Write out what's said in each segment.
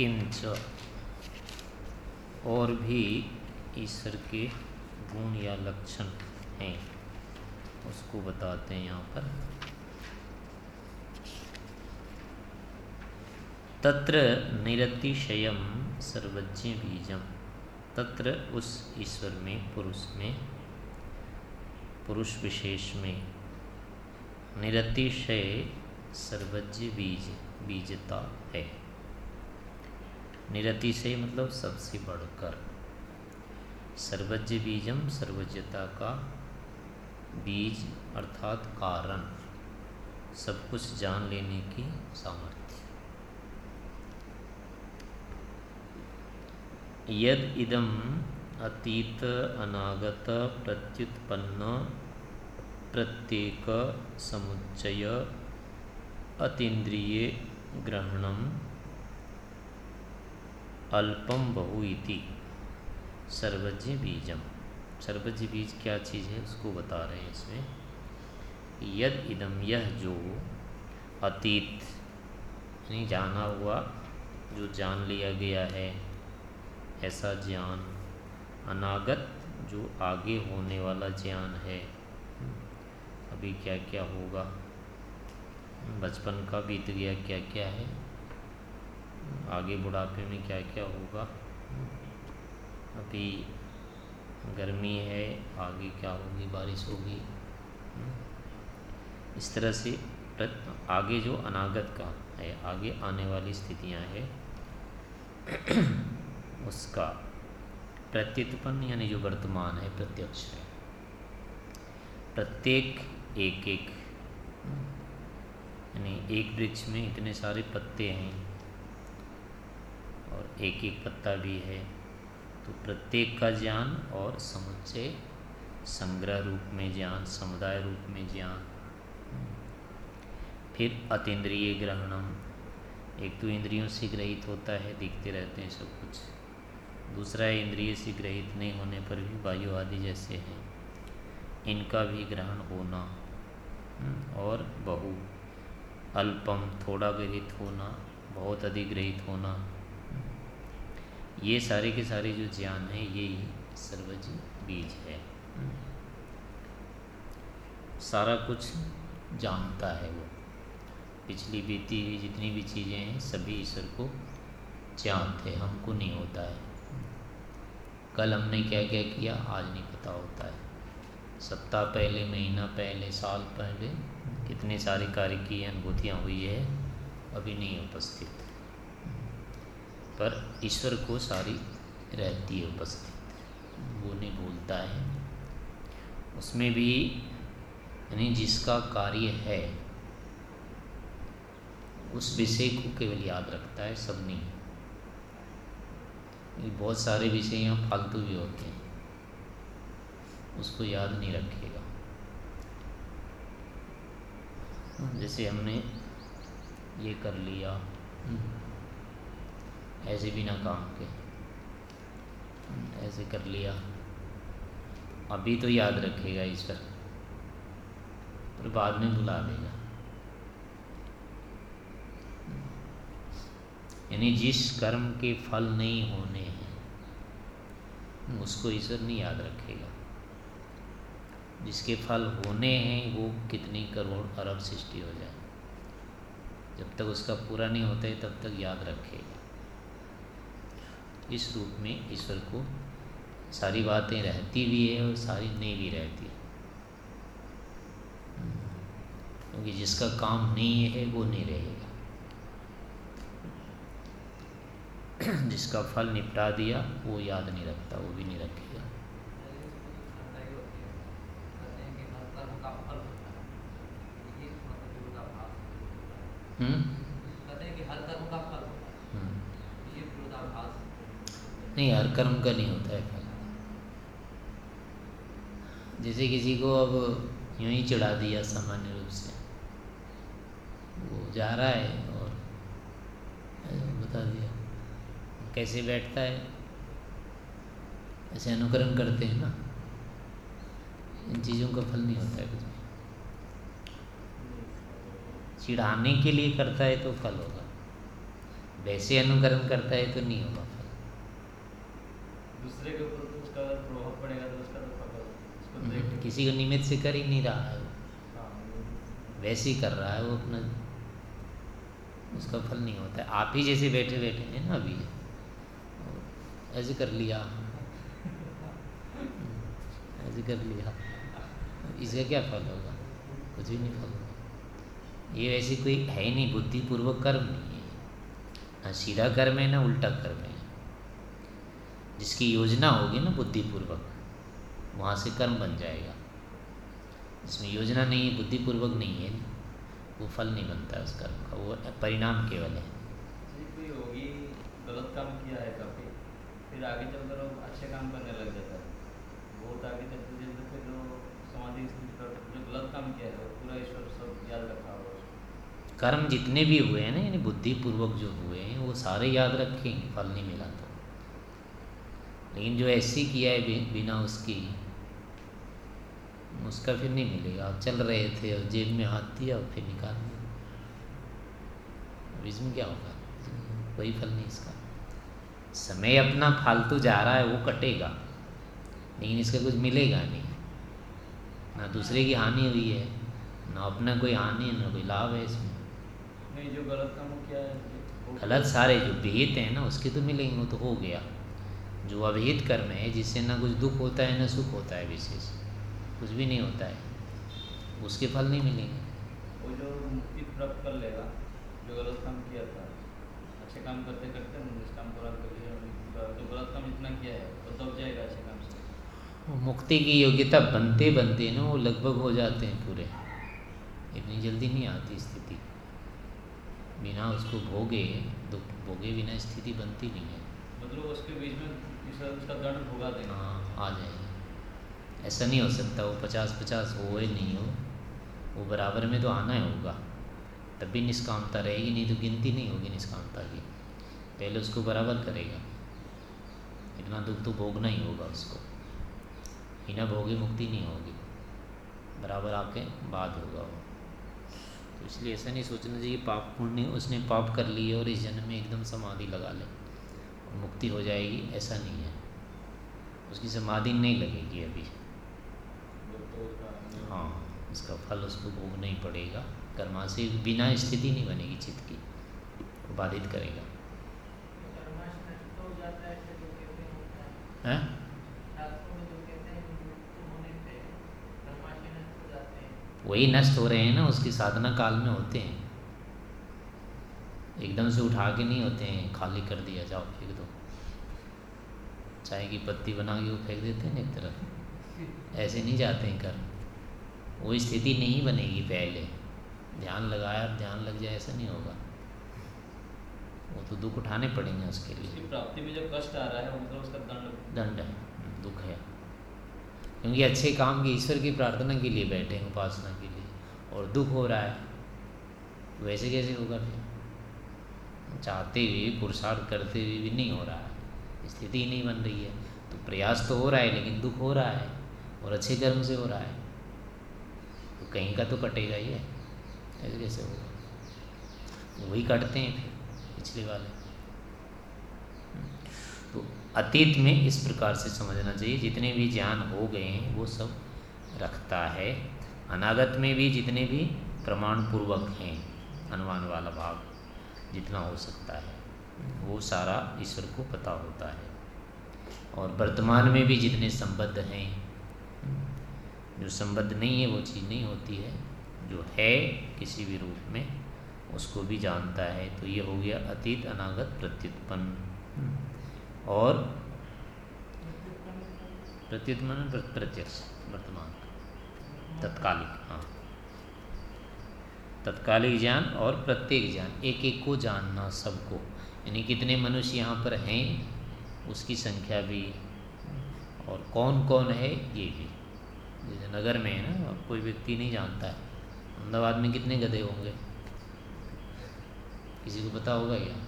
किंच, और भी ईश्वर के गुण या लक्षण हैं, उसको बताते हैं यहाँ पर। तत्र निरतिशयम सर्वज्ञ बीजम, तत्र उस ईश्वर में, पुरुष विशेष में निरतिशय सर्वज्ञ बीजता है। निरतिशय मतलब सबसे बढ़कर, सर्वज्ञ बीजम सर्वज्ञता का बीज अर्थात कारण, सब कुछ जान लेने की सामर्थ्य। यद इदम अतीत अनागत प्रत्युत्पन्न प्रत्येक समुच्चय अतीन्द्रिय ग्रहणम अल्पम बहु इति सर्वज्ञ बीजम। सर्वज्ञ बीज क्या चीज़ है उसको बता रहे हैं इसमें। यद इदम, यह जो, अतीत यानी जाना हुआ, जो जान लिया गया है ऐसा ज्ञान, अनागत जो आगे होने वाला ज्ञान है, अभी क्या क्या होगा, बचपन का बीत गया क्या क्या है, आगे बुढ़ापे में क्या क्या होगा, अभी गर्मी है आगे क्या होगी, बारिश होगी, इस तरह से आगे जो अनागत का है, आगे आने वाली स्थितियां हैं उसका प्रत्युत्पन्न यानी जो वर्तमान है, प्रत्यक्ष है। प्रत्येक एक एक, यानी एक वृक्ष में इतने सारे पत्ते हैं और एक एक पत्ता भी है, तो प्रत्येक का ज्ञान और समुच्चय संग्रह रूप में ज्ञान, समुदाय रूप में ज्ञान। फिर अतीन्द्रिय ग्रहणम, एक तो इंद्रियों से ग्रहित होता है, दिखते रहते हैं सब कुछ, दूसरा है इंद्रिय से ग्रहित नहीं होने पर भी वायु आदि जैसे हैं, इनका भी ग्रहण होना। और बहु, अल्पम थोड़ा ग्रहित होना, बहुत अधिक ग्रहित होना, ये सारे के सारे जो ज्ञान है यही सर्वज्ञ बीज है। सारा कुछ जानता है वो, पिछली बीती हुई जितनी भी चीज़ें हैं सभी ईश्वर को जानते हैं, हमको नहीं होता है। कल हमने क्या क्या किया आज नहीं पता होता है, सप्ताह पहले, महीना पहले, साल पहले कितने सारे कार्य की अनुभूतियाँ हुई है अभी नहीं उपस्थित, पर ईश्वर को सारी रहती है उपस्थित, वो नहीं भूलता है। उसमें भी यानी जिसका कार्य है उस विषय को केवल याद रखता है, सब नहीं। बहुत सारे विषय यहाँ फालतू भी होते हैं, उसको याद नहीं रखेगा। जैसे हमने ये कर लिया ऐसे बिना काम के, ऐसे कर लिया, अभी तो याद रखेगा ईश्वर, पर बाद में भुला देगा। यानी जिस कर्म के फल नहीं होने हैं उसको ईश्वर नहीं याद रखेगा, जिसके फल होने हैं वो कितनी करोड़ अरब सृष्टि हो जाए, जब तक उसका पूरा नहीं होता है तब तक याद रखेगा। इस रूप में ईश्वर को सारी बातें रहती भी है और सारी नहीं भी रहती, क्योंकि जिसका काम नहीं है वो नहीं रहेगा, जिसका फल निपटा दिया वो याद नहीं रखता, वो भी नहीं रखेगा। नहीं, हर कर्म का नहीं होता है फल। जैसे किसी को अब यूं ही चढ़ा दिया सामान्य रूप से, वो जा रहा है और बता दिया, कैसे बैठता है ऐसे अनुकरण करते हैं ना, इन चीज़ों का फल नहीं होता है कुछ भी। चिढ़ाने के लिए करता है तो फल होगा, वैसे अनुकरण करता है तो नहीं होगा फल। दूसरे के ऊपर तो उसका अगर प्रभाव पड़ेगा तो उसका तो फल उसको देख के किसी को निमित्त से कर ही नहीं रहा है वो, हाँ, वैसे ही कर रहा है वो अपना, उसका फल नहीं होता है। आप ही जैसे बैठे बैठे हैं ना अभी, ऐसे कर लिया, ऐसे कर लिया, इसका क्या फल होगा? कुछ भी नहीं फल होगा। ये वैसे कोई है ही नहीं, बुद्धिपूर्वक कर्म नहीं है, ना सीधा कर्म है ना उल्टा कर्म है। जिसकी योजना होगी ना बुद्धिपूर्वक, वहाँ से कर्म बन जाएगा। जिसमें योजना नहीं है, बुद्धिपूर्वक नहीं है, वो फल नहीं बनता है उस कर्म का, वो परिणाम केवल है। कोई होगी गलत काम किया है काफ़ी, फिर आगे चलकर वो अच्छे काम करने लग जाता है, बहुत आगे चलते चलते फिर वो समाधि स्थिति पर जो गलत काम किया है वो पूरा ईश्वर सब याद रखा होगा उसको। कर्म जितने भी हुए हैं ना, यानी बुद्धिपूर्वक जो हुए हैं, वो सारे याद रखेंगे फल नहीं मिला तो। लेकिन जो ऐसी किया है बिना उसकी, उसका फिर नहीं मिलेगा। आप चल रहे थे और जेब में हाथ दिया और फिर निकाल दिया, अब इसमें क्या होगा? कोई फल नहीं इसका। समय अपना फालतू जा रहा है, वो कटेगा, लेकिन इसका कुछ मिलेगा नहीं। ना दूसरे की हानि हुई है, ना अपना कोई हानि है, ना कोई लाभ है इसमें। नहीं, जो गलत काम किया है गलत सारे जो विहित हैं ना उसके तो मिलेंगे, वो तो हो गया। जो अविहित कर्म है, जिससे ना कुछ दुख होता है ना सुख होता है, विशेष कुछ भी नहीं होता है, उसके फल नहीं मिलेंगे। वो जो मुक्ति प्राप्त कर लेगा, जो गलत काम किया था, अच्छे काम करते करते निष्काम पूरा कर लिया, जो गलत काम इतना किया है वो दब जाएगा अच्छे काम से। मुक्ति की योग्यता बनते बनते ना वो लगभग हो जाते हैं पूरे, इतनी जल्दी नहीं आती स्थिति। बिना उसको भोगे, दुख भोगे बिना स्थिति बनती नहीं है। मतलब उसके बीच में उसका दंड भुगा देगा। हाँ, आ जाएगा। ऐसा नहीं हो सकता वो 50-50 हो या नहीं हो, वो बराबर में तो आना ही होगा, तब भी निष्कामता रहेगी, नहीं तो गिनती नहीं होगी निष्कामता की। पहले उसको बराबर करेगा, इतना दुख तो भोगना ही होगा उसको, बिना भोगे मुक्ति नहीं होगी, बराबर आके बाद होगा वो। तो इसलिए ऐसा नहीं सोचना चाहिए पाप पुण्य, उसने पाप कर लिए और इस जन्म में एकदम समाधि लगा ले और मुक्ति हो जाएगी, ऐसा नहीं है। उसकी समाधि नहीं लगेगी अभी। हाँ, इसका फल उसको भोगना ही पड़ेगा। कर्मा से बिना स्थिति नहीं बनेगी, चित्त की वो बाधित करेगा। हैं? वही नष्ट हो रहे हैं ना, उसकी साधना काल में होते हैं, एकदम से उठा के नहीं होते हैं, खाली कर दिया जाओ फेंक दो, चाय की पत्ती बना के वो फेंक देते हैं ना एक तरफ, ऐसे नहीं जाते हैं कर्म। वो स्थिति नहीं बनेगी, पहले ध्यान लगाया ध्यान लग जाए ऐसा नहीं होगा, वो तो दुख उठाने पड़ेंगे उसके लिए। उसकी प्राप्ति में जब कष्ट आ रहा है मतलब उसका दंड है, दुख है, क्योंकि अच्छे काम की ईश्वर की प्रार्थना के लिए बैठे हैं, उपासना के लिए, और दुख हो रहा है, वैसे कैसे होगा? फिर चाहते हुए पुरुषार्थ करते हुए भी नहीं हो रहा है, स्थिति नहीं बन रही है, तो प्रयास तो हो रहा है लेकिन दुख हो रहा है, और अच्छे कर्म से हो रहा है, तो कहीं का तो कटेगा ही है, ऐसे कैसे होगा? वही कटते हैं फिर पिछले वाले। तो अतीत में इस प्रकार से समझना चाहिए, जितने भी ज्ञान हो गए हैं वो सब रखता है। अनागत में भी जितने भी प्रमाण पूर्वक हैं, अनुमान वाला भाग जितना हो सकता है वो सारा ईश्वर को पता होता है। और वर्तमान में भी जितने संबद्ध हैं, जो संबद्ध नहीं है वो चीज़ नहीं होती है, जो है किसी भी रूप में उसको भी जानता है। तो ये हो गया अतीत, अनागत, प्रत्युत्पन्न। और प्रत्युत्पन्न प्रत्यक्ष, वर्तमान, तत्कालिक। हाँ, तत्कालिक ज्ञान और प्रत्येक ज्ञान, एक एक को जानना, सबको, यानी कितने मनुष्य यहाँ पर हैं उसकी संख्या भी, और कौन कौन है ये भी। जैसे नगर में है ना, अब कोई व्यक्ति नहीं जानता है अहमदाबाद में कितने गधे होंगे, किसी को पता होगा क्या?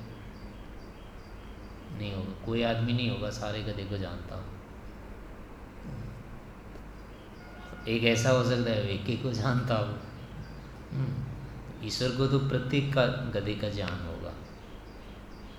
नहीं होगा, कोई आदमी नहीं होगा सारे गधे को जानता हो। एक ऐसा हो सकता है एक एक को जानता हो। ईश्वर को तो प्रत्येक का गधे का ज्ञान होगा,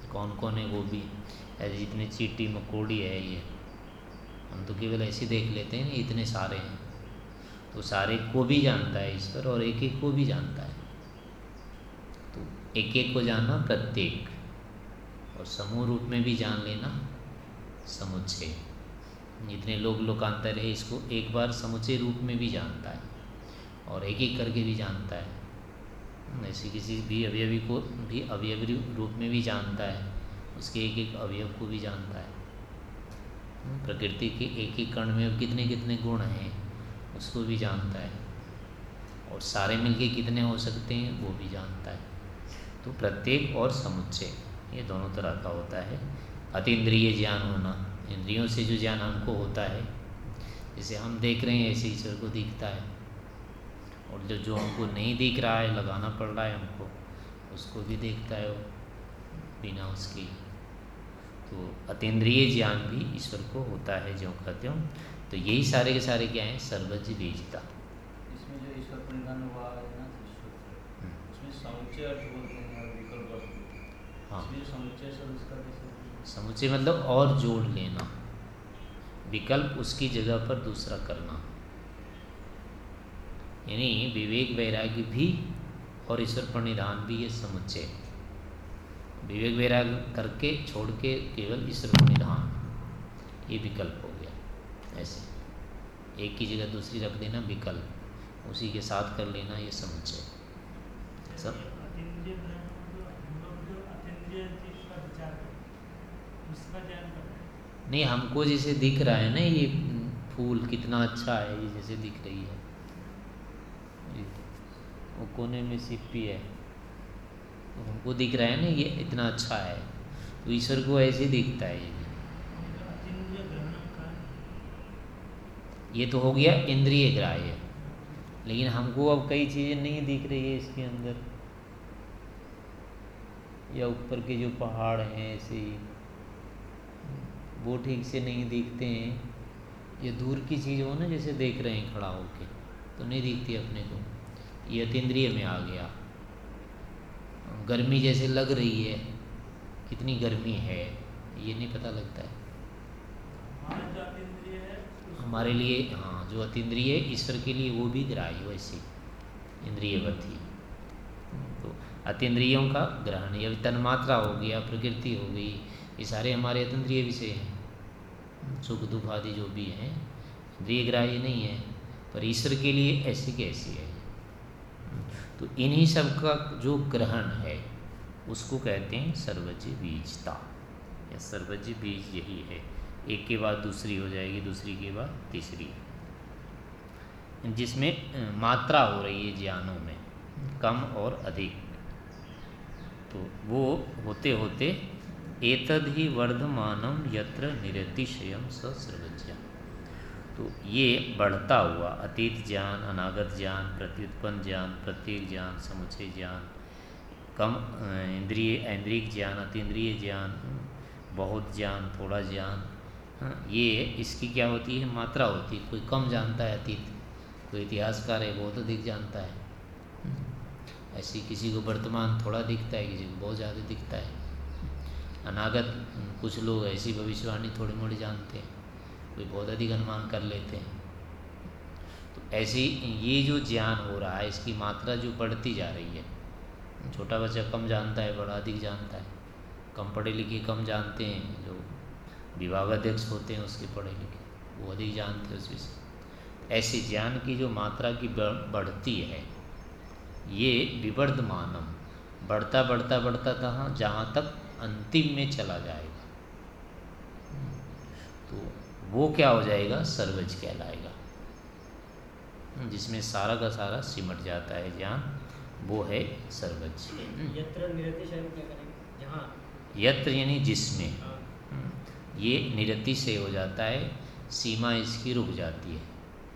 कौन कौन है वो भी, ऐसे जितने चींटी मकोड़ी है ये, हम तो केवल ऐसे देख लेते हैं इतने सारे हैं, तो सारे को भी जानता है ईश्वर और एक एक को भी जानता है। तो एक एक को जानना प्रत्येक, और समूह रूप में भी जान लेना समुच्चय। जितने लोग लोकांतर है इसको एक बार समुच्चय रूप में भी जानता है और एक एक करके भी जानता है। ऐसे किसी भी अवयवी को भी अवयवी रूप में भी जानता है, उसके एक एक अवयव को भी जानता है। प्रकृति के एक एक कण में कितने कितने गुण हैं उसको भी जानता है, और सारे मिलके कितने हो सकते हैं वो भी जानता है। तो प्रत्येक और समुच्चय ये दोनों तरह का होता है। अतीन्द्रिय ज्ञान होना, इंद्रियों से जो ज्ञान हमको होता है, जैसे हम देख रहे हैं ऐसे ईश्वर को दिखता है, और जो हमको नहीं दिख रहा है, लगाना पड़ रहा है हमको, उसको भी देखता है वो बिना उसकी। तो अतीन्द्रिय ज्ञान भी ईश्वर को होता है जो कहते हो। तो यही सारे के सारे क्या हैं, सर्वज्ञ बीजता। इसमें जो ईश्वर परिधान हुआ है ना, उसमें समुच्चय अर्थ बोलते हैं और विकल्प अर्थ बोलते हैं। हाँ, इसमें जो समुच्चय से उसका कैसे? समुच्चय मतलब और जोड़ लेना, विकल्प उसकी जगह पर दूसरा करना, यानी विवेक वैराग्य भी और ईश्वर प्रणिधान भी ये समुच्चय। विवेक वैराग्य करके छोड़ के केवल ईश्वर प्रणिधान, ये विकल्प हो गया। ऐसे एक की जगह दूसरी रख देना विकल्प, उसी के साथ कर लेना ये समुच्चय। सब नहीं, हमको जैसे दिख रहा है ना ये फूल कितना अच्छा है, ये जैसे दिख रही है, वो कोने में सिप्पी है, तो हमको दिख रहा है ना ये इतना अच्छा है, तो ईश्वर को ऐसे दिखता है। ये तो हो गया इंद्रिय ग्राह्य, लेकिन हमको अब कई चीज़ें नहीं दिख रही है इसके अंदर, या ऊपर के जो पहाड़ हैं ऐसे ही वो ठीक से नहीं दिखते हैं, ये दूर की चीज़ हो ना जैसे देख रहे हैं खड़ा होके तो नहीं दिखती अपने को, ये अतीन्द्रिय में आ गया। गर्मी जैसे लग रही है, कितनी गर्मी है ये नहीं पता लगता है हमारे लिए। हाँ, जो अतीन्द्रिय है ईश्वर के लिए वो भी ग्राह्य वैसे इंद्रियवती। तो अतीन्द्रियों का ग्रहण, ये तन्मात्रा हो गया, प्रकृति हो गई, ये सारे हमारे अतीन्द्रिय विषय हैं। सुख दुख आदि जो भी हैं इंद्रिय ग्राह्य नहीं है, पर ईश्वर के लिए ऐसी कैसी है। तो इन्हीं सब का जो ग्रहण है उसको कहते हैं सर्वज्ञ बीजता, या सर्वज्ञ बीज यही है। एक के बाद दूसरी हो जाएगी, दूसरी के बाद तीसरी, जिसमें मात्रा हो रही है ज्ञानों में कम और अधिक। तो वो होते होते एतद ही वर्धमानम यत्र निरतिशयम स सर्वज्ञ। तो ये बढ़ता हुआ अतीत ज्ञान, अनागत ज्ञान, प्रत्युत्पन्न ज्ञान, प्रत्येक ज्ञान, समुच्चय ज्ञान, कम इंद्रिय ज्ञान, अतीन्द्रिय ज्ञान, बहुत ज्ञान, थोड़ा ज्ञान, ये इसकी क्या होती है, मात्रा होती है। कोई कम जानता है अतीत, कोई इतिहासकार है बहुत अधिक जानता है, ऐसी किसी को वर्तमान थोड़ा दिखता है, किसी को बहुत ज़्यादा दिखता है। अनागत कुछ लोग ऐसी भविष्यवाणी थोड़ी मोड़ी जानते हैं, कोई बहुत अधिक अनुमान कर लेते हैं। तो ऐसे ये जो ज्ञान हो रहा है इसकी मात्रा जो बढ़ती जा रही है, छोटा बच्चा कम जानता है, बड़ा अधिक जानता है, कम पढ़े लिखे कम जानते हैं, जो विभागाध्यक्ष होते हैं उसके पढ़े लिखे वो अधिक जानते हैं उस विषय। ऐसे ज्ञान की जो मात्रा की बढ़ती है, ये विवर्धमानम, बढ़ता बढ़ता बढ़ता था जहाँ तक अंतिम में चला जाएगा, तो वो क्या हो जाएगा, सर्वज्ञ कहलाएगा, जिसमें सारा का सारा सिमट जाता है ज्ञान, वो है सर्वज्ञ। यत्र निरतिशय क्या करेंगे, जहाँ यत्र यानी जिसमें, ये निरतिशय हो जाता है, सीमा इसकी रुक जाती है,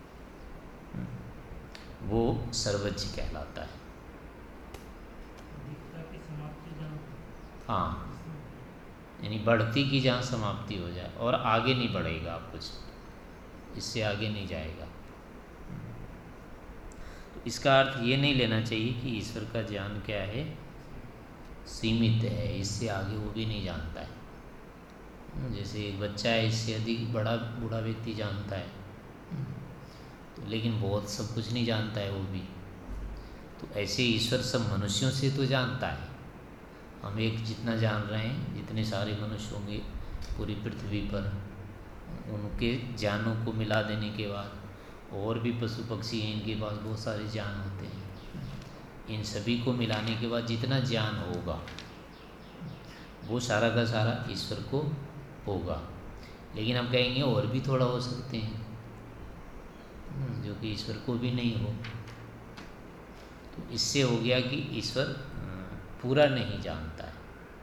वो सर्वज्ञ कहलाता है। हाँ, यानी बढ़ती की जहाँ समाप्ति हो जाए और आगे नहीं बढ़ेगा, आप कुछ इससे आगे नहीं जाएगा। तो इसका अर्थ ये नहीं लेना चाहिए कि ईश्वर का ज्ञान क्या है, सीमित है, इससे आगे वो भी नहीं जानता है। जैसे एक बच्चा है, इससे अधिक बड़ा बूढ़ा व्यक्ति जानता है, तो लेकिन बहुत सब कुछ नहीं जानता है वो भी। तो ऐसे ईश्वर सब मनुष्यों से तो जानता है। हम एक जितना जान रहे हैं, जितने सारे मनुष्य होंगे पूरी पृथ्वी पर, उनके ज्ञानों को मिला देने के बाद और भी पशु पक्षी हैं, इनके पास बहुत सारे ज्ञान होते हैं। इन सभी को मिलाने के बाद जितना ज्ञान होगा वो सारा का सारा ईश्वर को होगा। लेकिन हम कहेंगे और भी थोड़ा हो सकते हैं जो कि ईश्वर को भी नहीं हो। तो इससे हो गया कि ईश्वर पूरा नहीं जानता है।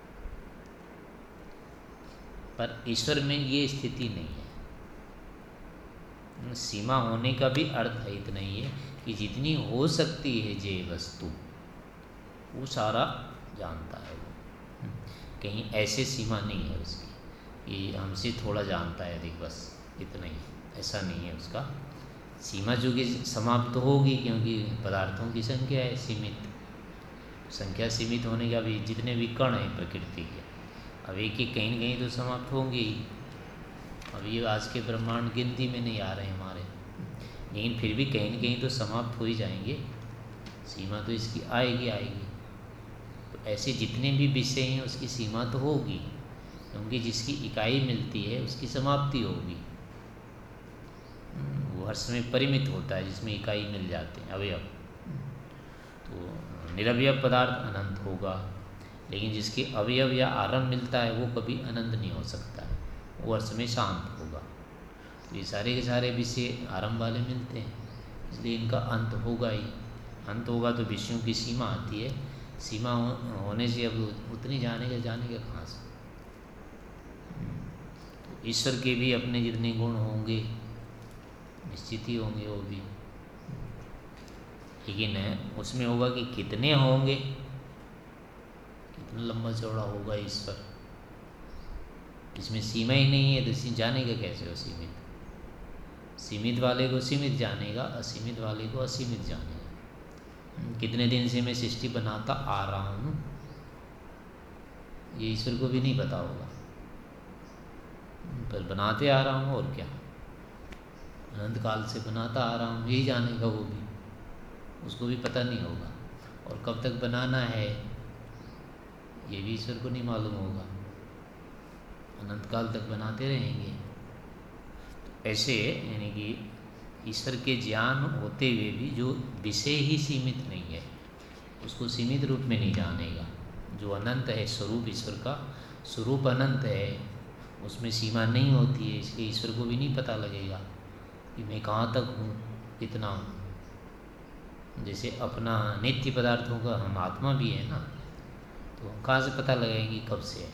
पर ईश्वर में ये स्थिति नहीं है। सीमा होने का भी अर्थ है इतना ही है कि जितनी हो सकती है जे वस्तु वो सारा जानता है वो। कहीं ऐसे सीमा नहीं है उसकी कि हमसे थोड़ा जानता है अधिक, बस इतना ही, ऐसा नहीं है उसका। सीमा जो कि समाप्त होगी, क्योंकि पदार्थों की संख्या है सीमित। संख्या सीमित होने का भी जितने भी कण हैं प्रकृति के, अब एक एक कहीं न कहीं तो समाप्त होंगे ही। अब ये आज के ब्रह्मांड गिनती में नहीं आ रहे हमारे, लेकिन फिर भी कहीं न कहीं तो समाप्त हो ही जाएंगे। सीमा तो इसकी आएगी आएगी। तो ऐसे जितने भी विषय हैं उसकी सीमा तो होगी, क्योंकि जिसकी इकाई मिलती है उसकी समाप्ति होगी। वो हर समय परिमित होता है जिसमें इकाई मिल जाते हैं, अवयव। तो निरवयव पदार्थ अनंत होगा, लेकिन जिसके अवयव या आरंभ मिलता है वो कभी अनंत नहीं हो सकता है, वो हर समय शांत होगा। तो ये सारे के सारे विषय आरंभ वाले मिलते हैं, इसलिए इनका अंत होगा ही। अंत होगा तो विषयों की सीमा आती है। सीमा होने से अब उतनी जाने का कहाँ से। तो ईश्वर के भी अपने जितने गुण होंगे निश्चित ही होंगे वो भी, लेकिन उसमें होगा कि कितने होंगे, कितना लंबा चौड़ा होगा ईश्वर, इसमें सीमा ही नहीं है। तो जानेगा कैसे हो सीमित? सीमित वाले को सीमित जानेगा, असीमित वाले को असीमित जानेगा। कितने दिन से मैं सृष्टि बनाता आ रहा हूँ ये ईश्वर को भी नहीं पता होगा, पर बनाते आ रहा हूँ और क्या, अनंत काल से बनाता आ रहा हूँ यही जानेगा वो भी, उसको भी पता नहीं होगा। और कब तक बनाना है ये भी ईश्वर को नहीं मालूम होगा, अनंत काल तक बनाते रहेंगे। तो ऐसे यानी कि ईश्वर के ज्ञान होते हुए भी जो विषय ही सीमित नहीं है उसको सीमित रूप में नहीं जानेगा। जो अनंत है स्वरूप, ईश्वर का स्वरूप अनंत है, उसमें सीमा नहीं होती है, इसलिए ईश्वर को भी नहीं पता लगेगा कि मैं कहाँ तक हूँ, कितना हूँ। जैसे अपना नित्य पदार्थों का हम आत्मा भी है ना, तो हम कहाँ से पता लगाएंगे कब से है,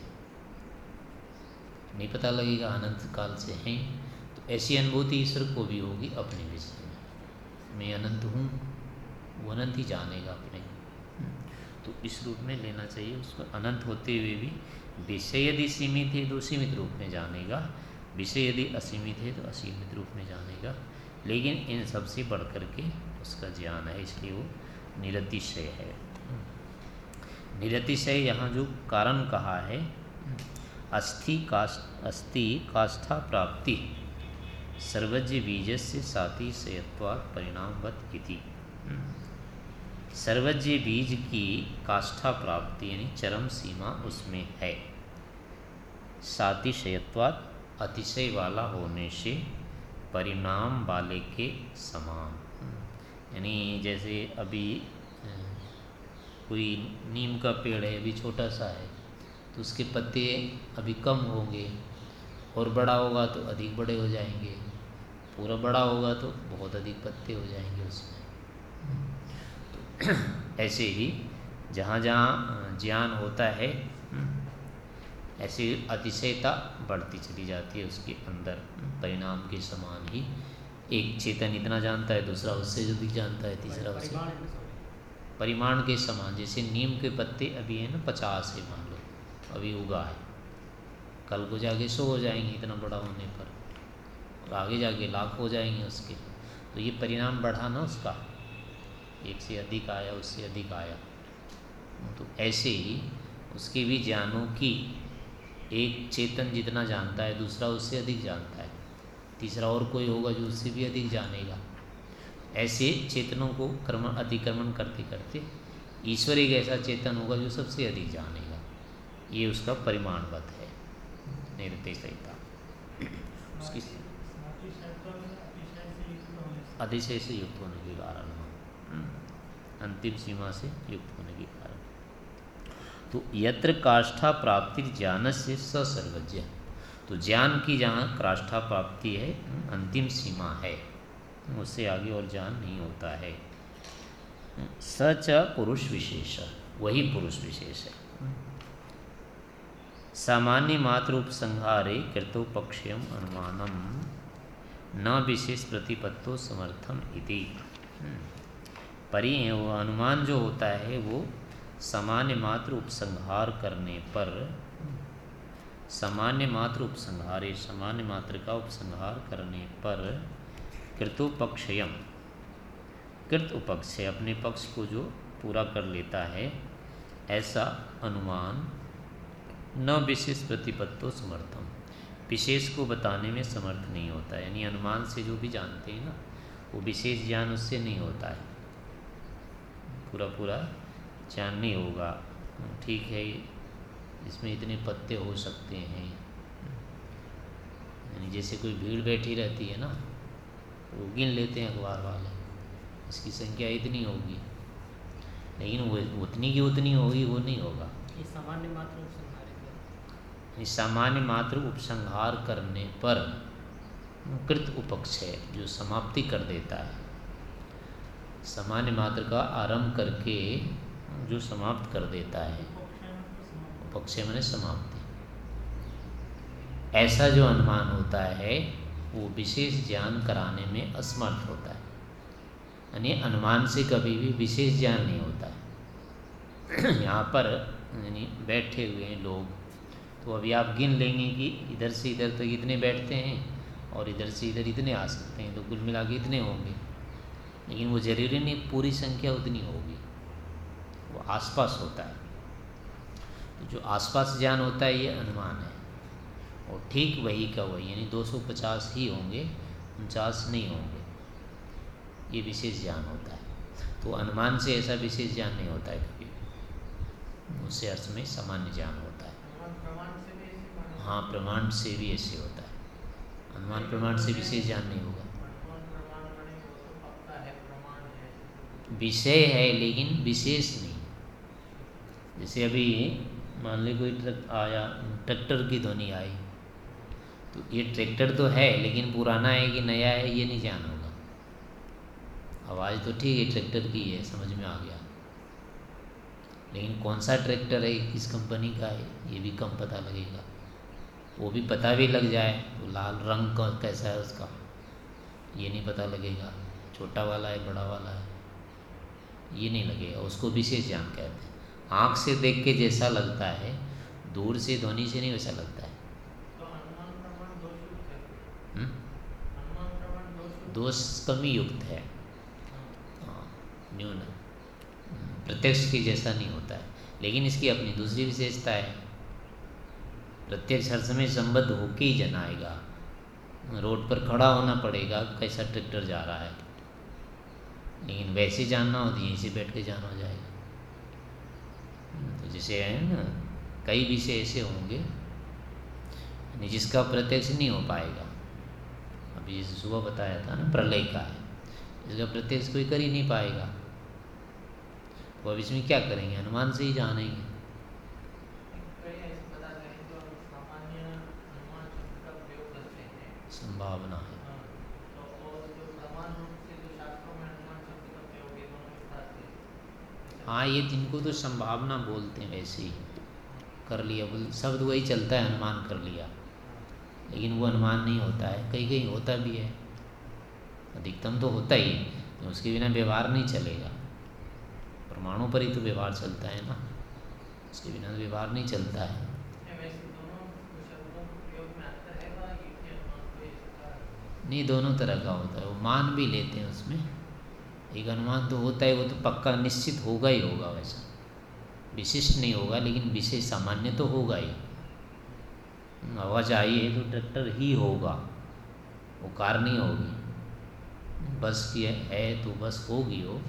नहीं पता लगेगा, अनंत काल से हैं। तो ऐसी अनुभूति ईश्वर को भी होगी अपने विषय में, मैं अनंत हूँ, वो अनंत ही जानेगा अपने। तो इस रूप में लेना चाहिए उसको। अनंत होते हुए भी विषय यदि सीमित है तो सीमित रूप में जानेगा, विषय यदि असीमित है तो असीमित रूप में जानेगा। लेकिन इन सबसे बढ़ कर के उसका ज्ञान है, इसलिए वो निरतिशय है। निरतिशय यहाँ जो कारण कहा है, अस्थि काष्ठा प्राप्ति सर्वज्ञ बीजस्य सातिशयत्वात् परिणामवत् इति। सर्वज्ञ बीज की काष्ठा प्राप्ति यानी चरम सीमा उसमें है, सातिशयत्वात् अतिशय वाला होने से परिणाम वाले के समान। यानी जैसे अभी कोई नीम का पेड़ है, अभी छोटा सा है तो उसके पत्ते अभी कम होंगे, और बड़ा होगा तो अधिक बड़े हो जाएंगे, पूरा बड़ा होगा तो बहुत अधिक पत्ते हो जाएंगे उसमें। तो ऐसे ही जहाँ जहाँ ज्ञान होता है ऐसे अतिशयता बढ़ती चली जाती है उसके अंदर, परिणाम के समान ही। एक चेतन इतना जानता है, दूसरा उससे जो भी जानता है, तीसरा उससे परिमाण के समान। जैसे नीम के पत्ते अभी है ना 50 है मान लो, अभी उगा है, कल को जाके 100 हो जाएंगे इतना बड़ा होने पर, और आगे जाके लाख हो जाएंगे उसके। तो ये परिणाम बढ़ा ना उसका, एक से अधिक आया, उससे अधिक आया। तो ऐसे ही उसके भी ज्ञानों की एक चेतन जितना जानता है दूसरा उससे अधिक जानता है, तीसरा और कोई होगा जो उससे भी अधिक जानेगा। ऐसे चेतनों को अतिक्रमण करते करते ईश्वर एक ऐसा चेतन होगा जो सबसे अधिक जानेगा। ये उसका परिमाणवत है निरति संहिता। उसकी अतिशय से युक्त होने के कारण, अंतिम सीमा से युक्त होने के कारण। तो यत्र काष्ठा प्राप्ति ज्ञान से सर्वज्ञ, तो ज्ञान की जहाँ काष्ठा प्राप्ति है, अंतिम सीमा है, उससे आगे और ज्ञान नहीं होता है। सच पुरुष विशेष, वही पुरुष विशेष है। सामान्य मात्र उपसंहारे कृतोपक्षयम अनुमानम न विशेष प्रतिपत्तो समर्थम इति। परि वो अनुमान जो होता है वो सामान्य मात्र उपसंहार करने पर, सामान्य मात्र उपसंहारे, सामान्य मात्र का उपसंहार करने पर कृतोपक्षयम, कृत उपक्षय अपने पक्ष को जो पूरा कर लेता है, ऐसा अनुमान न विशेष प्रतिपत्तो समर्थम, विशेष को बताने में समर्थ नहीं होता है। यानी अनुमान से जो भी जानते हैं ना, वो विशेष ज्ञान उससे नहीं होता है, पूरा पूरा ज्ञान नहीं होगा। ठीक है, इसमें इतने पत्ते हो सकते हैं, यानी जैसे कोई भीड़ बैठी रहती है ना, वो गिन लेते हैं अखबार वाले, इसकी संख्या इतनी होगी, लेकिन वो उतनी की उतनी होगी, वो नहीं होगा। सामान्य मात्र उपसंहार, सामान्य मात्र उपसंहार करने पर कृत उपक्षय जो समाप्ति कर देता है, सामान्य मात्र का आरंभ करके जो समाप्त कर देता है, उपक्षय माने समाप्ति, ऐसा जो अनुमान होता है वो विशेष ज्ञान कराने में असमर्थ होता है। यानी अनुमान से कभी भी विशेष ज्ञान नहीं होता है। यहाँ पर यानी बैठे हुए लोग, तो अभी आप गिन लेंगे कि इधर से इधर तक इतने बैठते हैं और इधर से इधर इतने आ सकते हैं, तो कुल मिला के इतने होंगे, लेकिन वो जरूरी नहीं पूरी संख्या उतनी होगी, वो आसपास होता है। तो जो आसपास ज्ञान होता है ये अनुमान है, और ठीक वही का वही, यानी 250 ही होंगे, 49 नहीं होंगे, ये विशेष ज्ञान होता है। तो अनुमान से ऐसा विशेष ज्ञान नहीं होता है कभी, उससे अर्थ में सामान्य ज्ञान होता है। हाँ, प्रमाण से भी ऐसे होता है, अनुमान प्रमाण से विशेष ज्ञान नहीं होगा। विषय है लेकिन विशेष नहीं। जैसे अभी मान ली कोई ट्रक आया, ट्रैक्टर की ध्वनि आई, तो ये ट्रैक्टर तो है लेकिन पुराना है कि नया है ये नहीं जान होगा। आवाज़ तो ठीक है ट्रैक्टर की है, समझ में आ गया, लेकिन कौन सा ट्रैक्टर है, किस कंपनी का है, ये भी कम पता लगेगा। वो भी पता भी लग जाए तो लाल रंग का कैसा है उसका, ये नहीं पता लगेगा, छोटा वाला है बड़ा वाला है, ये नहीं लगेगा। उसको विशेष ज्ञान कहते हैं। आँख से देख के जैसा लगता है, दूर से ध्वनि से नहीं वैसा लगता है। तो अनुमान प्रमाण दोष युक्त है। अनुमान प्रमाण दोष कमी युक्त है, हाँ, न्यून, प्रत्यक्ष के जैसा नहीं होता है। लेकिन इसकी अपनी दूसरी विशेषता है, प्रत्यक्ष हर समय संबद्ध होके ही जनाएगा। रोड पर खड़ा होना पड़ेगा कैसा ट्रैक्टर जा रहा है, लेकिन वैसे जानना हो तो यहीं से बैठ के जाना हो जाएगा। तो जैसे है ना, कई विषय ऐसे होंगे जिसका प्रत्यक्ष नहीं हो पाएगा। अभी जैसे सुबह बताया था ना, प्रलय का है, इसका प्रत्यक्ष कोई कर ही नहीं पाएगा, तो अब इसमें क्या करेंगे, अनुमान से ही जानेंगे। संभावना है, हाँ, ये जिनको तो संभावना बोलते हैं वैसे ही कर लिया, बोल शब्द वही चलता है, अनुमान कर लिया, लेकिन वो अनुमान नहीं होता है। कहीं कहीं होता भी है, अधिकतम तो होता ही है, तो उसके बिना व्यवहार नहीं चलेगा। प्रमाणों पर ही तो व्यवहार चलता है ना, उसके बिना तो व्यवहार नहीं चलता है। नहीं, दोनों तरह का होता है, वो मान भी लेते हैं उसमें। एक अनुमान तो होता है, वो तो पक्का निश्चित होगा ही होगा वैसा, विशिष्ट नहीं होगा, लेकिन विशेष सामान्य तो होगा ही। हवा चाहिए तो ट्रैक्टर ही होगा, वो कार नहीं होगी। बस की है तो बस होगी वो।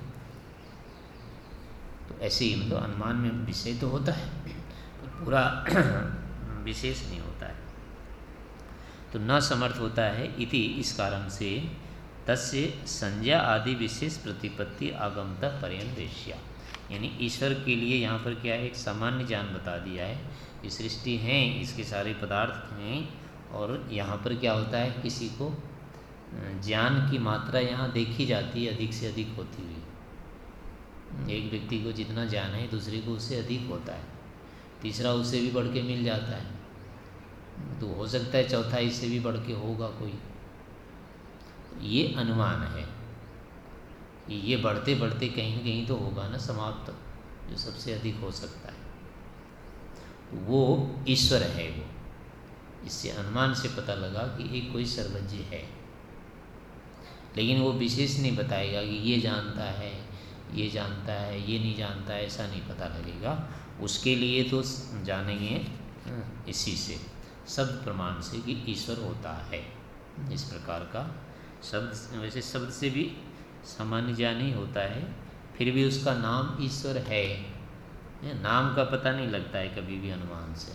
तो ऐसे ही मतलब अनुमान में विषय तो होता है, पर पूरा विशेष नहीं होता है। तो न समर्थ होता है इति, इस कारण से तस्य संज्ञा आदि विशेष प्रतिपत्ति आगमतः पर्यन्वेष्या। यानी ईश्वर के लिए यहाँ पर क्या है, एक सामान्य ज्ञान बता दिया है। ये सृष्टि है, इसके सारे पदार्थ हैं, और यहाँ पर क्या होता है, किसी को ज्ञान की मात्रा यहाँ देखी जाती है अधिक से अधिक होती हुई। एक व्यक्ति को जितना ज्ञान है दूसरे को उससे अधिक होता है, तीसरा उससे भी बढ़ के मिल जाता है, तो हो सकता है चौथा इससे भी बढ़ के होगा कोई। ये अनुमान है, ये बढ़ते बढ़ते कहीं न कहीं तो होगा ना समाप्त, जो सबसे अधिक हो सकता है वो ईश्वर है। वो इससे अनुमान से पता लगा कि एक कोई सर्वज्ञ है, लेकिन वो विशेष नहीं बताएगा कि ये जानता है, ये जानता है, ये नहीं जानता है, ऐसा नहीं पता लगेगा। उसके लिए तो जानेंगे इसी से, शब्द प्रमाण से कि ईश्वर होता है। इस प्रकार का शब्द, वैसे शब्द से भी सामान्य ज्ञान ही होता है, फिर भी उसका नाम ईश्वर है। नाम का पता नहीं लगता है कभी भी अनुमान से।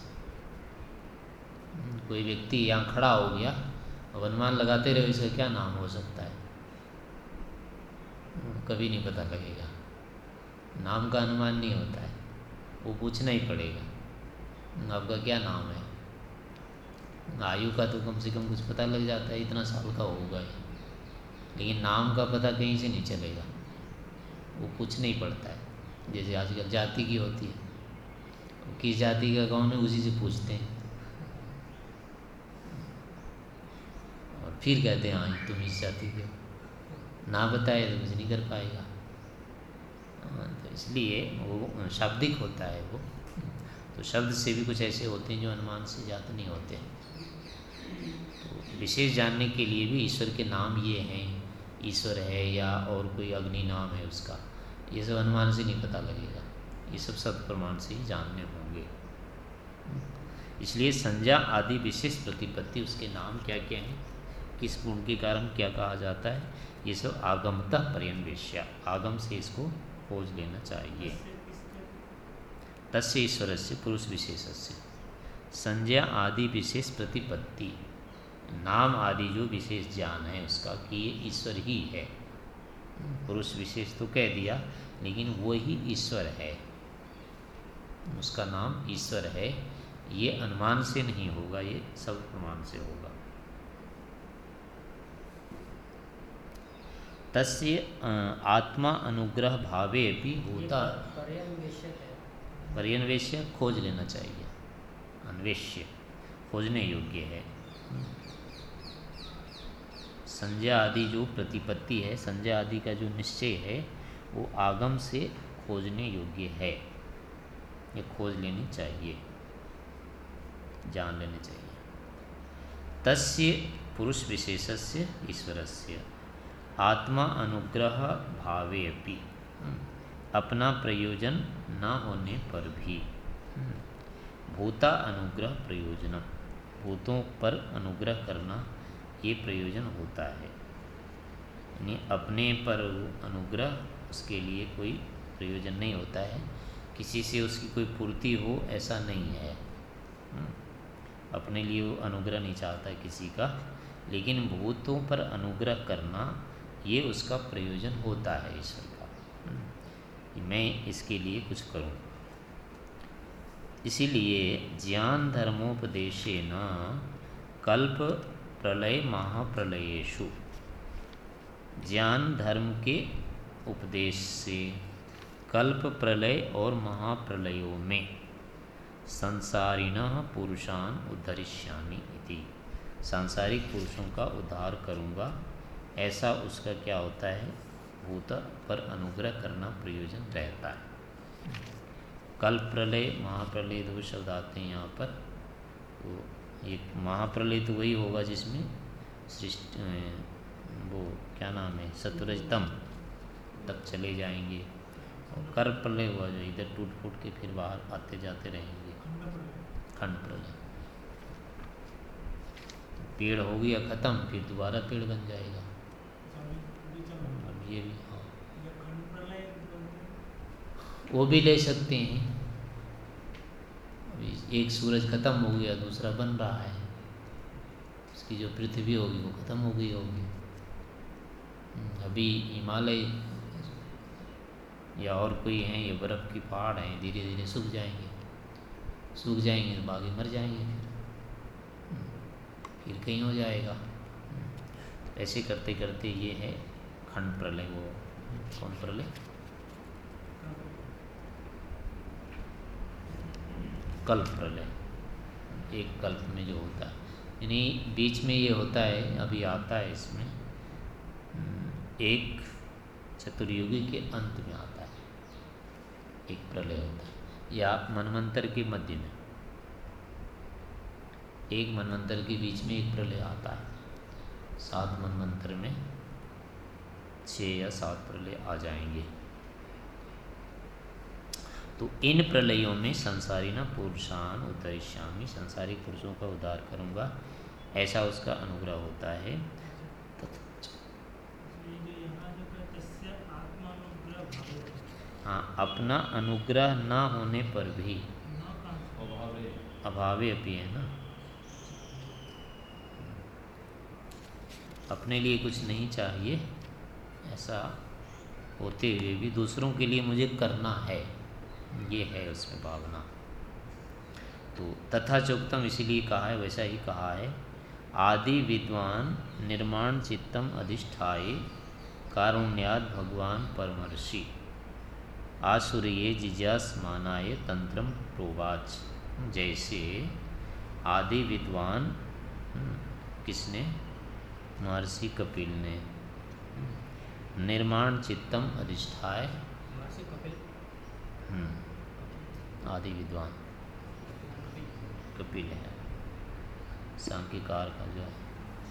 कोई व्यक्ति यहाँ खड़ा हो गया, अब अनुमान लगाते रहे इसका क्या नाम हो सकता है, कभी नहीं पता लगेगा। नाम का अनुमान नहीं होता है, वो पूछना ही पड़ेगा आपका क्या नाम है। आयु का तो कम से कम कुछ पता लग जाता है, इतना साल का होगा ही, लेकिन नाम का पता कहीं से नहीं चलेगा, वो पूछना ही पड़ता है। जैसे आजकल जाति की होती है, किस जाति का कौन है उसी से पूछते हैं, और फिर कहते हैं हाँ तुम इस जाति के, ना बताए तो कुछ नहीं कर पाएगा। तो इसलिए वो शाब्दिक होता है वो। तो शब्द से भी कुछ ऐसे होते हैं जो अनुमान से ज्ञात नहीं होते हैं। तो विशेष जानने के लिए भी ईश्वर के नाम ये हैं, ईश्वर है या और कोई अग्नि नाम है उसका, ये सब अनुमान से नहीं पता लगेगा, ये सब सत्य प्रमाण से ही जानने होंगे। इसलिए संज्ञा आदि विशेष प्रतिपत्ति, उसके नाम क्या क्या हैं, किस गुण के कारण क्या कहा जाता है, ये सब आगमतः पर्यन्वेष्या, आगम से इसको खोज लेना चाहिए। तस्य ईश्वरस्य पुरुष विशेषस्य संज्ञा आदि विशेष प्रतिपत्ति, नाम आदि जो विशेष ज्ञान है उसका कि ये ईश्वर ही है। पुरुष विशेष तो कह दिया, लेकिन वो ही ईश्वर है, उसका नाम ईश्वर है। ये अनुमान से नहीं होगा, ये सब प्रमाण से होगा। तस्य आत्मा अनुग्रह भावे भी भूता, पर्यन्वेष्य खोज लेना चाहिए, अन्वेष्य खोजने योग्य है। संज्ञा आदि जो प्रतिपत्ति है, संज्ञा आदि का जो निश्चय है, वो आगम से खोजने योग्य है, ये खोज लेनी चाहिए, जान लेनी चाहिए। तस्य पुरुष विशेषस्य ईश्वरस्य आत्मा अनुग्रह भावे अपि, अपना प्रयोजन न होने पर भी, भूता अनुग्रह प्रयोजनम, भूतों पर अनुग्रह करना ये प्रयोजन होता है। यानी अपने पर अनुग्रह, उसके लिए कोई प्रयोजन नहीं होता है, किसी से उसकी कोई पूर्ति हो ऐसा नहीं है। अपने लिए वो अनुग्रह नहीं चाहता है किसी का, लेकिन भूतों पर अनुग्रह करना ये उसका प्रयोजन होता है ईश्वर का, मैं इसके लिए कुछ करूं। इसीलिए ज्ञान धर्मोपदेशेन कल्प प्रलय महाप्रलयेषु, ज्ञान धर्म के उपदेश से कल्प प्रलय और महाप्रलयों में संसारिणः पुरुषान् उद्धरिष्यामि इति, सांसारिक पुरुषों का उद्धार करूँगा, ऐसा उसका क्या होता है, भूत पर अनुग्रह करना प्रयोजन रहता है। कल्प प्रलय महाप्रलय दो शब्द आते हैं यहाँ पर। तो ये महाप्रलय तो वही होगा जिसमें सृष्टि, वो क्या नाम है, सतरजतम तक चले जाएंगे, और कर प्रलय हुआ जो इधर टूट फूट के फिर बाहर आते जाते रहेंगे, खंड प्रलय। पेड़ हो गया ख़त्म, फिर दोबारा पेड़ बन जाएगा। अब ये भी हाँ, वो भी ले सकते हैं। अभी एक सूरज ख़त्म हो गया, दूसरा बन रहा है, उसकी जो पृथ्वी होगी वो ख़त्म हो गई होगी। अभी हिमालय या और कोई हैं, ये बर्फ़ की पहाड़ हैं, धीरे धीरे सूख जाएंगे तो बाकी मर जाएंगे, फिर कहीं हो जाएगा। ऐसे करते करते ये है खंड प्रलय। वो कौन प्रलय? कल्प प्रलय, एक कल्प में जो होता है, यानी बीच में ये होता है, अभी आता है इसमें, एक चतुर्युगी के अंत में आता है एक प्रलय होता है, या मनवंतर के मध्य में, एक मनवंतर के बीच में एक प्रलय आता है। 7 मनवंतर में 6 या 7 प्रलय आ जाएंगे। तो इन प्रलयों में संसारी न पुरुषान उद्धरिष्यामि, संसारिक पुरुषों का उद्धार करूँगा, ऐसा उसका अनुग्रह होता है। हाँ, अपना अनुग्रह ना होने पर भी, अभावे अपी है ना, अपने लिए कुछ नहीं चाहिए, ऐसा होते हुए भी दूसरों के लिए मुझे करना है, ये है उसमें भावना। तो तथा चोक्तम इसीलिए कहा है, वैसा ही कहा है। आदि विद्वान निर्माण चित्तम अधिष्ठाये कारुण्याद भगवान परमर्षि आसुरीय जिज्ञासमानाय तंत्रम प्रोवाच। जैसे आदि विद्वान किसने? महर्षि कपिल ने। निर्माण चित्तम अधिष्ठाय, महर्षि कपिल, आदि विद्वान कपिल है, सांख्यकार का जो है।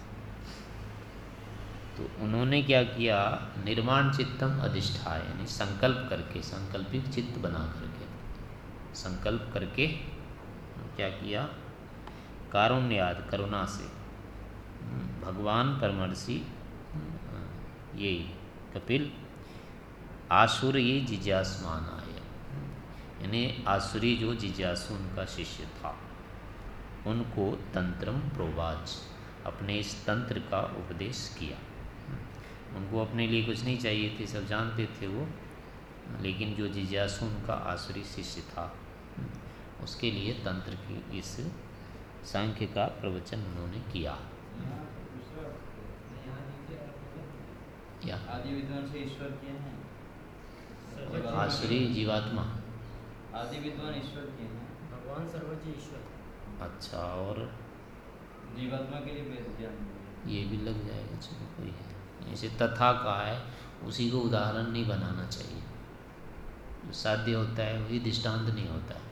तो उन्होंने क्या किया? निर्माण चित्तम अधिष्ठाय, यानी संकल्प करके, संकल्पित चित्त बना करके, संकल्प करके क्या किया? कारुण्याद, करुणा से, भगवान परमर्षि ये कपिल आसुर ये जिज्ञासमान आए, यानी आसुरी जो जिज्ञासु उनका शिष्य था, उनको तंत्रम प्रोवाच, अपने इस तंत्र का उपदेश किया। उनको अपने लिए कुछ नहीं चाहिए थे, सब जानते थे वो, लेकिन जो जिज्ञासु उनका आसुरी शिष्य था, उसके लिए तंत्र की इस सांख्य का प्रवचन उन्होंने किया। क्या आदि विद्वान से ईश्वर किए हैं, आसुरी जीवात्मा, आदि विद्वान ईश्वर किए हैं, भगवान सर्वज्ञ ईश्वर। अच्छा, और जीवात्मा के लिए वेद ज्ञान, ये भी लग जाएगा, चलो कोई है। जैसे तथा कहा है, उसी को उदाहरण नहीं बनाना चाहिए, जो साध्य होता है वही दृष्टांत नहीं होता है,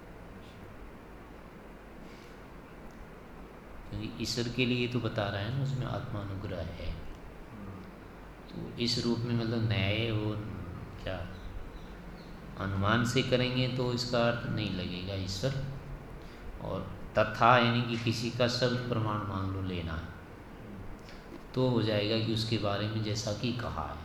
क्योंकि ईश्वर के लिए तो बता रहा है ना, उसमें आत्मानुग्रह है। तो इस रूप में मतलब न्याय वो क्या अनुमान से करेंगे तो इसका अर्थ नहीं लगेगा ईश्वर, और तथा यानी कि किसी का शब्द प्रमाण मान लो लेना है, तो हो जाएगा कि उसके बारे में जैसा कि कहा है,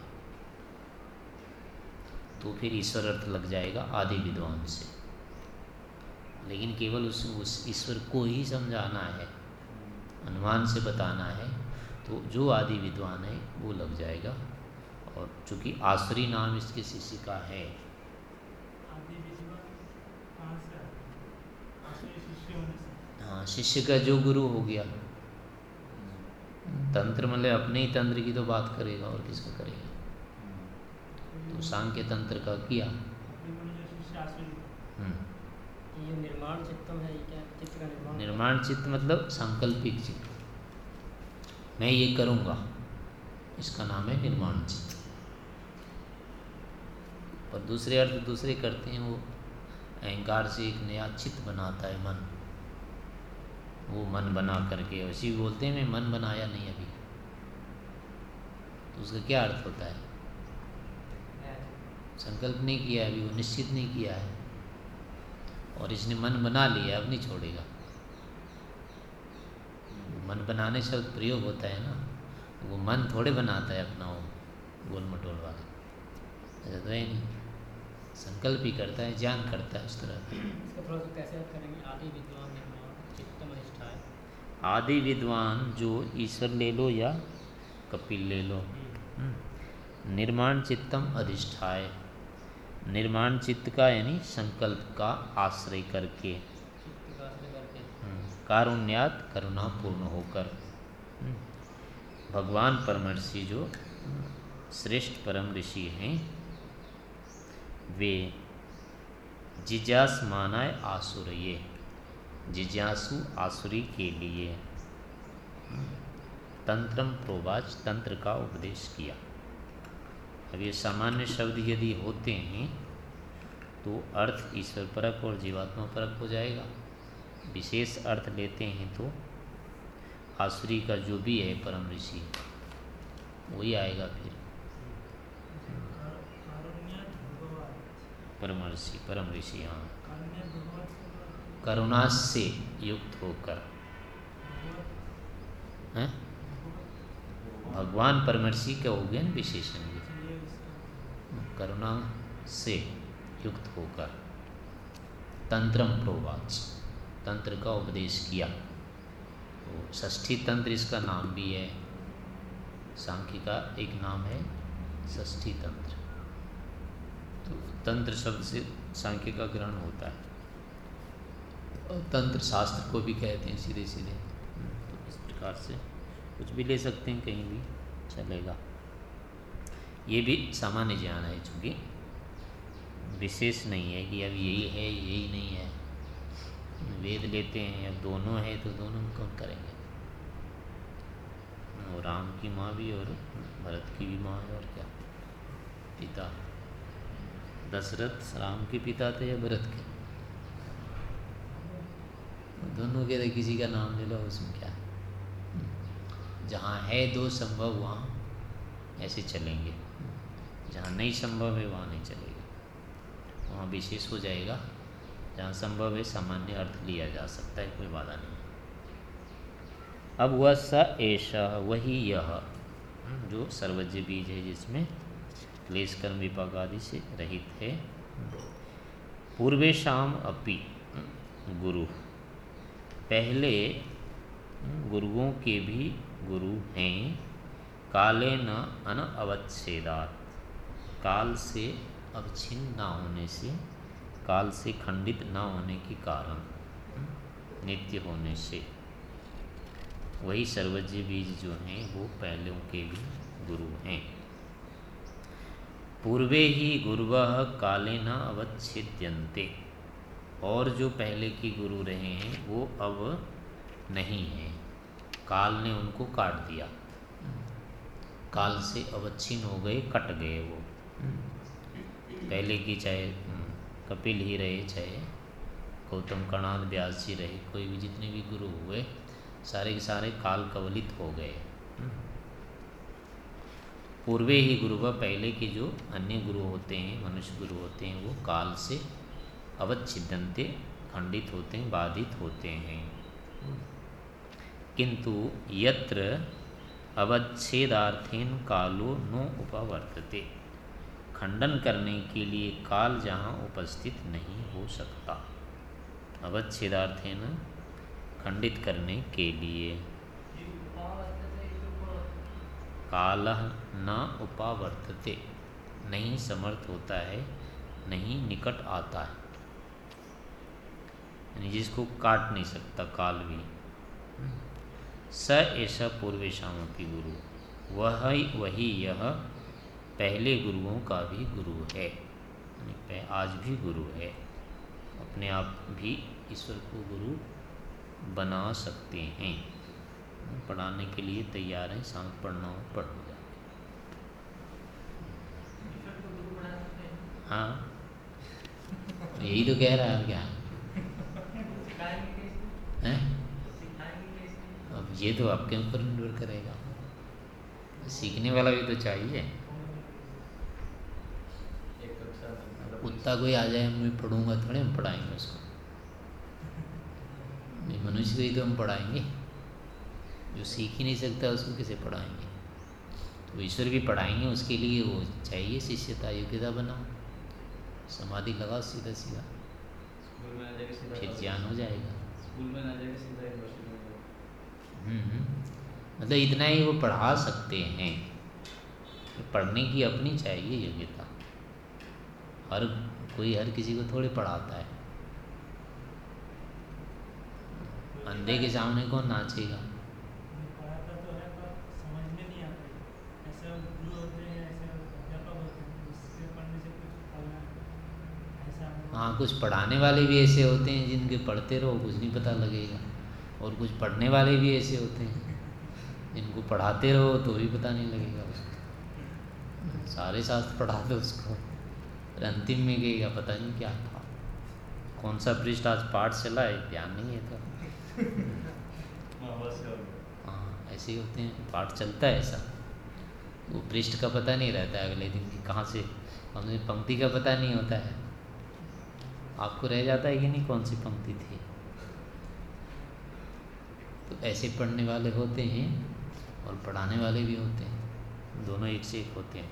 तो फिर ईश्वर अर्थ लग जाएगा आदि विद्वान से। लेकिन केवल उस ईश्वर को ही समझाना है, अनुमान से बताना है, तो जो आदि विद्वान है वो लग जाएगा। और चूँकि आसुरी नाम इसके शिष्य का है, हाँ, शिष्य का जो गुरु हो गया, तंत्र मतलब अपने ही तंत्र की तो बात करेगा और किसका करेगा, तो सांख्य तंत्र का किया। ये निर्माण चित्तम है, ये क्या चित्त का निर्माण? निर्माण चित्त मतलब सांकल्पिक चित्त, मैं ये करूँगा, इसका नाम है निर्माण चित्त। और दूसरे अर्थ दूसरे करते हैं, वो अहंकार से एक नया चित्त बनाता है मन, वो मन बना करके उसी बोलते हैं मैं मन बनाया नहीं अभी, तो उसका क्या अर्थ होता है? संकल्प नहीं किया अभी, वो निश्चित नहीं किया है, और इसने मन बना लिया, अब नहीं छोड़ेगा। मन बनाने शब्द प्रयोग होता है ना, वो मन थोड़े बनाता है अपना, वो गोल मटोल वाला ऐसा तो है नहीं, संकल्प ही करता है, ज्ञान करता है उस तरह। इसका थोड़ा सा कैसे याद करेंगे? आदि विद्वान निर्माण चित्तम अधिष्ठाय। आदि विद्वान जो ईश्वर ले लो या कपिल ले लो, निर्माण चित्तम अधिष्ठाय, निर्माण चित्त का यानी संकल्प का आश्रय करके, चित्त का आश्रय करके, कारुण्यात करुणा पूर्ण होकर, भगवान परमर्षि जो श्रेष्ठ परम ऋषि हैं, वे जिज्ञासमानाय आसुरये, जिज्ञासु आसुरी के लिए तंत्रम प्रोवाच, तंत्र का उपदेश किया। अब ये सामान्य शब्द यदि होते हैं तो अर्थ ईश्वर परक और जीवात्मा परक हो जाएगा। विशेष अर्थ लेते हैं तो आसुरी का जो भी है परम ऋषि वही आएगा फिर, परम ऋषि, परम ऋषि। हाँ, करुणा से युक्त होकर, हैं भगवान परमर्षि के हो गए न विशेषण, करुणा से युक्त होकर तंत्रम प्रोवाच, तंत्र का उपदेश किया। तो षष्ठी तंत्र इसका नाम भी है, सांख्य का एक नाम है षष्ठी तंत्र। तो तंत्र शब्द से सांख्य का ग्रहण होता है, और तंत्र शास्त्र को भी कहते हैं सीधे सीधे। तो इस प्रकार से कुछ भी ले सकते हैं, कहीं भी चलेगा। ये भी सामान्य ज्ञान है, चूँकि विशेष नहीं है कि अब यही है यही नहीं है। वेद लेते हैं, अब दोनों है तो दोनों में कौन करेंगे। और राम की माँ भी और भरत की भी माँ है, और क्या पिता। दशरथ राम के पिता थे या भरत के, दोनों के किसी का नाम ले लो, उसमें क्या है। जहाँ है दो संभव वहाँ ऐसे चलेंगे, जहाँ नहीं संभव है वहाँ नहीं चलेगा, वहाँ विशेष हो जाएगा। जहाँ संभव है सामान्य अर्थ लिया जा सकता है, कोई बाधा नहीं। अब वह स ऐसा वही यह जो सर्वज्ञ बीज है, जिसमें क्लेश कर्म विपाक आदि से रहित है। पूर्वेशाम अपि गुरु, पहले गुरुओं के भी गुरु हैं। काले न अनअवच्छेदात, काल से अवच्छिन्न ना होने से, काल से खंडित ना होने के कारण, नित्य होने से, वही सर्वज्ञ बीज जो हैं वो पहलों के भी गुरु हैं। पूर्वे ही गुरुवः काले न अवच्छिद्यन्ते, और जो पहले के गुरु रहे हैं वो अब नहीं हैं, काल ने उनको काट दिया, काल से अवच्छिन्न हो गए, कट गए वो। पहले की चाहे कपिल ही रहे, चाहे गौतम कणाद व्यास जी रहे, कोई भी जितने भी गुरु हुए सारे के सारे काल कवलित हो गए। पूर्वे ही गुरु व पहले के जो अन्य गुरु होते हैं, मनुष्य गुरु होते हैं, वो काल से अवच्छिद्यन्ते, खंडित होते हैं, बाधित होते हैं। किंतु यत्र अवच्छेदार्थेन कालो नो उपवर्तते, खंडन करने के लिए काल जहाँ उपस्थित नहीं हो सकता, अवच्छेदार्थेन खंडित करने के लिए। कालः न उपावर्तते, नहीं समर्थ होता है, नहीं निकट आता है, यानी जिसको काट नहीं सकता काल भी। स ऐसा पूर्वेशामपि गुरु, वही यह पहले गुरुओं का भी गुरु है, यानी आज भी गुरु है। अपने आप भी ईश्वर को गुरु बना सकते हैं, पढ़ाने के लिए तैयार हैं, सांग पढ़ना हो पढ़ हो जाए। हाँ, यही तो कह रहा है, क्या है? अब ये तो आपके ऊपर निर्भर करेगा, सीखने वाला भी तो चाहिए। एक कुत्ता कोई आ जाए मैं पढ़ूंगा थोड़े हम पढ़ाएंगे उसको, मनुष्य को ही तो हम पढ़ाएंगे, जो सीख ही नहीं सकता उसको कैसे पढ़ाएंगे। तो ईश्वर भी पढ़ाएंगे, उसके लिए वो चाहिए शिष्यता, योग्यता बनाओ, समाधि लगाओ सीधा सीधा, स्कूल में आ जाके सीधा फिर ज्ञान हो जाएगा। स्कूल में ना जाके सीधा यूनिवर्सिटी में जाओ। मतलब इतना ही वो पढ़ा सकते हैं, पढ़ने की अपनी चाहिए योग्यता, हर कोई हर किसी को थोड़े पढ़ाता है। अंधे के सामने कौन नाचेगा। पढ़ाता तो है पर समझ में नहीं आता है। ऐसे गुरु होते हैं, ऐसे अध्यापक होते हैं, उसके पढ़ने से कुछ पढ़ना ऐसा। हाँ, कुछ पढ़ाने वाले भी ऐसे होते हैं जिनके पढ़ते रहो कुछ नहीं पता लगेगा, और कुछ पढ़ने वाले भी ऐसे होते हैं जिनको पढ़ाते रहो तो भी पता नहीं लगेगा उसको। सारे शास्त्र पढ़ा दो उसको, फिर अंतिम में कहेगा पता नहीं क्या था, कौन सा पृष्ठ आज पाठ चला है ध्यान नहीं है तो। हाँ, ऐसे ही होते हैं, पाठ चलता है ऐसा, वो पृष्ठ का पता नहीं रहता है अगले दिन की कहाँ से, हमें पंक्ति का पता नहीं होता है। आपको रह जाता है कि नहीं कौन सी पंक्ति थी। तो ऐसे पढ़ने वाले होते हैं और पढ़ाने वाले भी होते हैं, दोनों एक से एक होते हैं।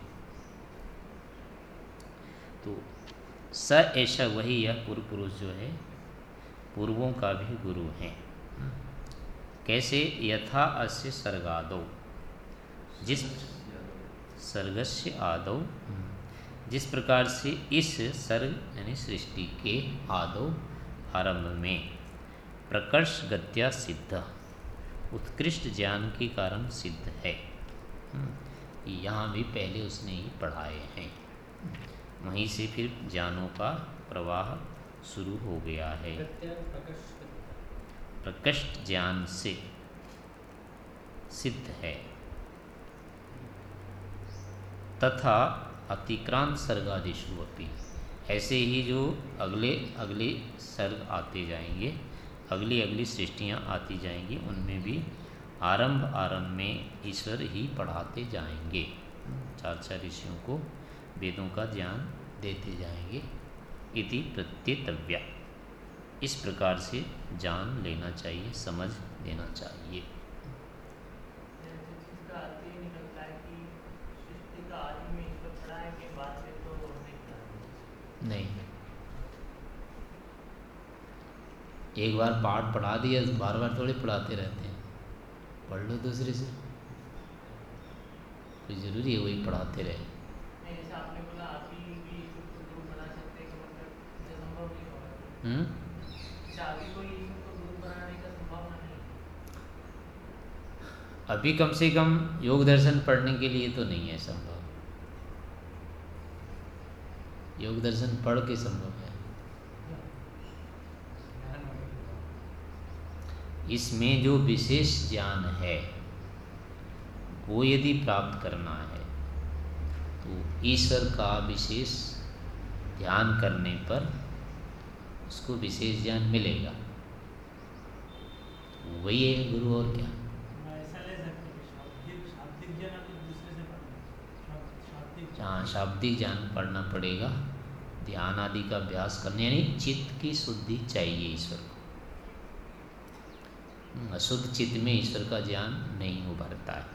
तो स ऐसा वही यह पूर्व पुरुष जो है पूर्वों का भी गुरु है। कैसे, यथा अस्य सर्गादौ, जिस सर्गस्य आदौ, जिस प्रकार से इस सर्ग यानी सृष्टि के आदौ आरंभ में प्रकर्ष गत्या सिद्ध, उत्कृष्ट ज्ञान के कारण सिद्ध है। यहाँ भी पहले उसने ही पढ़ाए हैं, वहीं से फिर ज्ञानों का प्रवाह शुरू हो गया है। प्रकृष्ट ज्ञान से सिद्ध है। तथा अतिक्रांत सर्गादिषु अपि, ऐसे ही जो अगले अगले सर्ग आते जाएंगे, अगली अगली सृष्टियाँ आती जाएंगी, उनमें भी आरंभ में ईश्वर ही पढ़ाते जाएंगे, चार चार ऋषियों को वेदों का ज्ञान देते जाएंगे। इति प्रत्येतव्या, इस प्रकार से जान लेना चाहिए, समझ लेना चाहिए। नहीं, एक बार पाठ पढ़ा दिया बार बार थोड़ी पढ़ाते रहते हैं, पढ़ लो दूसरे से, कोई ज़रूरी है वही पढ़ाते रहे। अभी कम से कम योग दर्शन पढ़ने के लिए तो नहीं है संभव, योग दर्शन पढ़ के संभव है। इसमें जो विशेष ज्ञान है वो यदि प्राप्त करना है तो ईश्वर का विशेष ध्यान करने पर उसको विशेष ज्ञान मिलेगा, वही है गुरु, और क्या। हाँ, शाब्दिक ज्ञान पढ़ना पड़ेगा, ध्यान आदि का अभ्यास करने, यानी चित्त की शुद्धि चाहिए ईश्वर को। अशुद्ध चित्त में ईश्वर का ज्ञान नहीं उभरता है।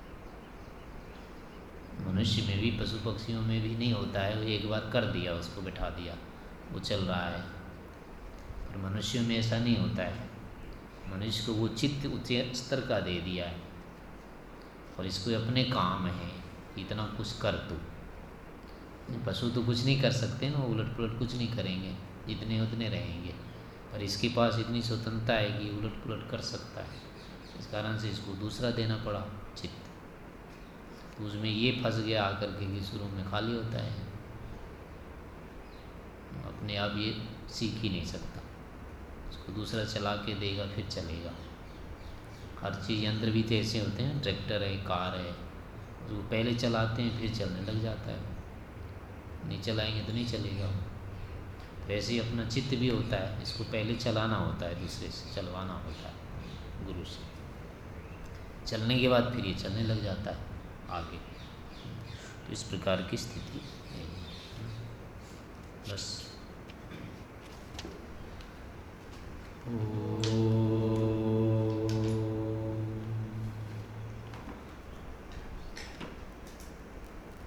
मनुष्य में भी, पशु पक्षियों में भी नहीं होता है, वो एक बार कर दिया, उसको बैठा दिया, वो चल रहा है। पर मनुष्यों में ऐसा नहीं होता है, मनुष्य को वो चित्त ऊंचे स्तर का दे दिया है और इसको अपने काम है, इतना कुछ कर तू। पशु तो कुछ नहीं कर सकते ना, उलट पुलट कुछ नहीं करेंगे, जितने उतने रहेंगे, पर इसके पास इतनी स्वतंत्रता है कि उलट पुलट कर सकता है। इस कारण से इसको दूसरा देना पड़ा चित्त, तो उसमें ये फंस गया आकर के कि शुरू में खाली होता है, अपने आप ये सीख ही नहीं सकता, उसको दूसरा चला के देगा फिर चलेगा। हर चीज़, यंत्र भी तो ऐसे होते हैं, ट्रैक्टर है, कार है, जो पहले चलाते हैं फिर चलने लग जाता है, नहीं चलाएंगे तो नहीं चलेगा। वैसे ही अपना चित्त भी होता है, इसको पहले चलाना होता है, दूसरे से चलवाना होता है, गुरु से, चलने के बाद फिर ये चलने लग जाता है आगे। तो इस प्रकार की स्थिति है। बस। ओ